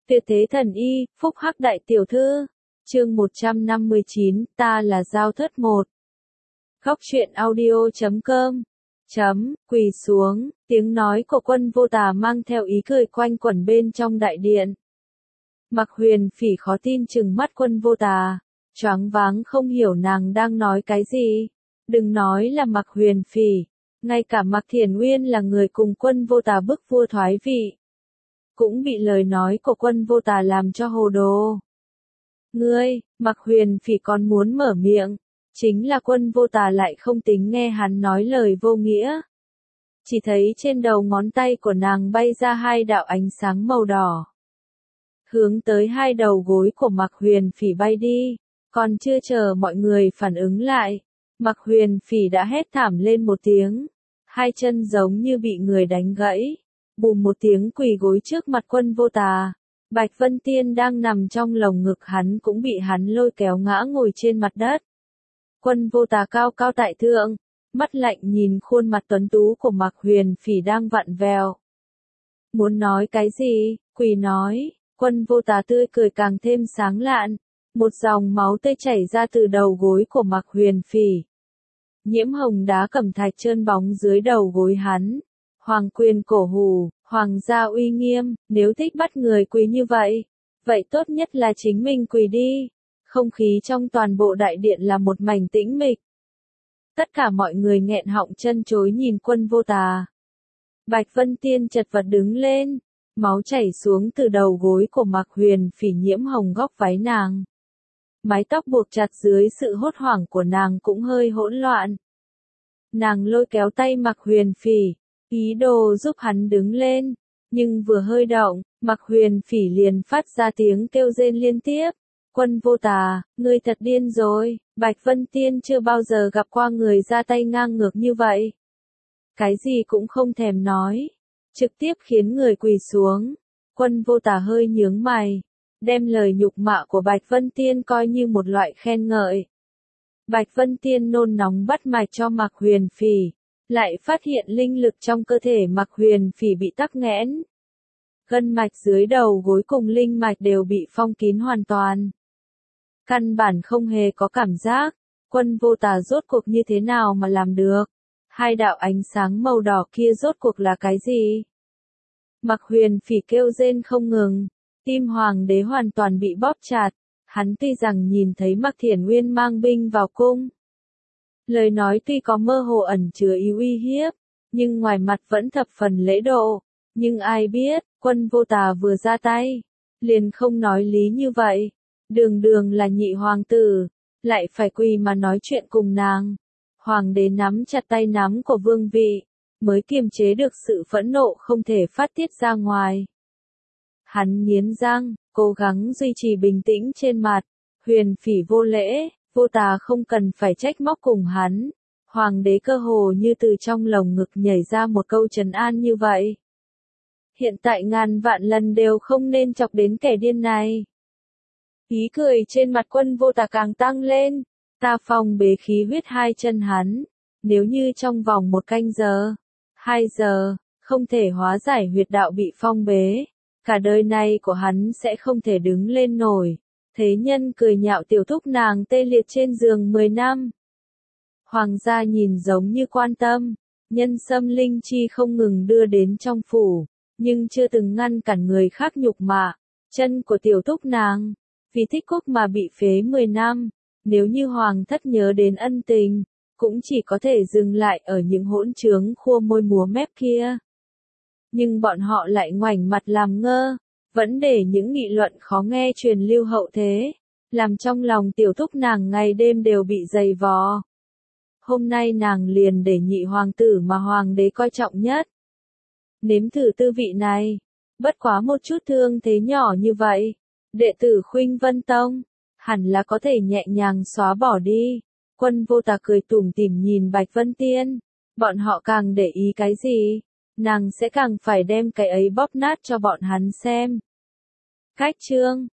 Tuyệt thế thần y, phúc hắc đại tiểu thư. Chương 159, ta là Giao Thất một. Góc truyện audio.com. Quỳ xuống, tiếng nói của Quân Vô Tà mang theo ý cười quanh quẩn bên trong đại điện. Mặc Huyền Phỉ khó tin chừng mắt Quân Vô Tà, choáng váng không hiểu nàng đang nói cái gì. Đừng nói là Mặc Huyền Phỉ, ngay cả Mặc Thiền Uyên là người cùng Quân Vô Tà bức vua thoái vị, cũng bị lời nói của Quân Vô Tà làm cho hồ đồ. Ngươi, Mặc Huyền Phỉ còn muốn mở miệng, chính là Quân Vô Tà lại không tính nghe hắn nói lời vô nghĩa. Chỉ thấy trên đầu ngón tay của nàng bay ra hai đạo ánh sáng màu đỏ, hướng tới hai đầu gối của Mặc Huyền Phỉ bay đi. Còn chưa chờ mọi người phản ứng lại, Mặc Huyền Phỉ đã hét thảm lên một tiếng, hai chân giống như bị người đánh gãy, bùm một tiếng quỳ gối trước mặt Quân Vô Tà. Bạch Vân Tiên đang nằm trong lồng ngực hắn cũng bị hắn lôi kéo ngã ngồi trên mặt đất. Quân Vô Tà cao cao tại thượng, mắt lạnh nhìn khuôn mặt tuấn tú của Mặc Huyền Phỉ đang vặn vẹo. Muốn nói cái gì? Quỳ nói. Quân Vô Tà tươi cười càng thêm sáng lạn, một dòng máu tươi chảy ra từ đầu gối của Mặc Huyền Phỉ. Nhiễm hồng đá cẩm thạch trơn bóng dưới đầu gối hắn. Hoàng quyền cổ hủ, hoàng gia uy nghiêm, nếu thích bắt người quỳ như vậy, vậy tốt nhất là chính mình quỳ đi. Không khí trong toàn bộ đại điện là một mảnh tĩnh mịch. Tất cả mọi người nghẹn họng chân chối nhìn Quân Vô Tà. Bạch Vân Tiên chật vật đứng lên, máu chảy xuống từ đầu gối của Mặc Huyền Phỉ nhiễm hồng góc váy nàng. Mái tóc buộc chặt dưới sự hốt hoảng của nàng cũng hơi hỗn loạn. Nàng lôi kéo tay Mặc Huyền Phỉ, ý đồ giúp hắn đứng lên, nhưng vừa hơi động, Mặc Huyền Phỉ liền phát ra tiếng kêu rên liên tiếp. Quân Vô Tà, ngươi thật điên rồi, Bạch Vân Tiên chưa bao giờ gặp qua người ra tay ngang ngược như vậy. Cái gì cũng không thèm nói, trực tiếp khiến người quỳ xuống. Quân Vô Tà hơi nhướng mày, đem lời nhục mạ của Bạch Vân Tiên coi như một loại khen ngợi. Bạch Vân Tiên nôn nóng bắt mạch cho Mặc Huyền Phỉ, lại phát hiện linh lực trong cơ thể Mặc Huyền Phỉ bị tắc nghẽn. Gân mạch dưới đầu gối cùng linh mạch đều bị phong kín hoàn toàn. Căn bản không hề có cảm giác. Quân Vô Tà rốt cuộc như thế nào mà làm được? Hai đạo ánh sáng màu đỏ kia rốt cuộc là cái gì? Mặc Huyền Phỉ kêu rên không ngừng, tim hoàng đế hoàn toàn bị bóp chặt. Hắn tuy rằng nhìn thấy Mặc Thiền Uyên mang binh vào cung, lời nói tuy có mơ hồ ẩn chứa ý uy hiếp, nhưng ngoài mặt vẫn thập phần lễ độ. Nhưng ai biết, Quân Vô Tà vừa ra tay, liền không nói lý như vậy. Đường đường là nhị hoàng tử, lại phải quỳ mà nói chuyện cùng nàng. Hoàng đế nắm chặt tay nắm của vương vị, mới kiềm chế được sự phẫn nộ không thể phát tiết ra ngoài. Hắn nghiến răng, cố gắng duy trì bình tĩnh trên mặt. Huyền Phỉ vô lễ, Vô Tà không cần phải trách móc cùng hắn. Hoàng đế cơ hồ như từ trong lồng ngực nhảy ra một câu trấn an như vậy. Hiện tại ngàn vạn lần đều không nên chọc đến kẻ điên này. Ý cười trên mặt Quân Vô Tà càng tăng lên, ta phong bế khí huyết hai chân hắn. Nếu như trong vòng 1 canh giờ, 2 giờ, không thể hóa giải huyệt đạo bị phong bế, cả đời này của hắn sẽ không thể đứng lên nổi. Thế nhân cười nhạo tiểu thúc nàng tê liệt trên giường 10 năm. Hoàng gia nhìn giống như quan tâm, nhân sâm linh chi không ngừng đưa đến trong phủ, nhưng chưa từng ngăn cản người khác nhục mạ chân của tiểu thúc nàng. Vì Thích Quốc mà bị phế 10 năm, nếu như hoàng thất nhớ đến ân tình, cũng chỉ có thể dừng lại ở những hỗn trướng khua môi múa mép kia. Nhưng bọn họ lại ngoảnh mặt làm ngơ, vẫn để những nghị luận khó nghe truyền lưu hậu thế, làm trong lòng tiểu thúc nàng ngày đêm đều bị dày vò. Hôm nay nàng liền để nhị hoàng tử mà hoàng đế coi trọng nhất nếm thử tư vị này. Bất quá một chút thương thế nhỏ như vậy, đệ tử Khuynh Vân Tông hẳn là có thể nhẹ nhàng xóa bỏ đi. Quân Vô Tà cười tủm tỉm nhìn Bạch Vân Tiên, bọn họ càng để ý cái gì, nàng sẽ càng phải đem cái ấy bóp nát cho bọn hắn xem. Cách chương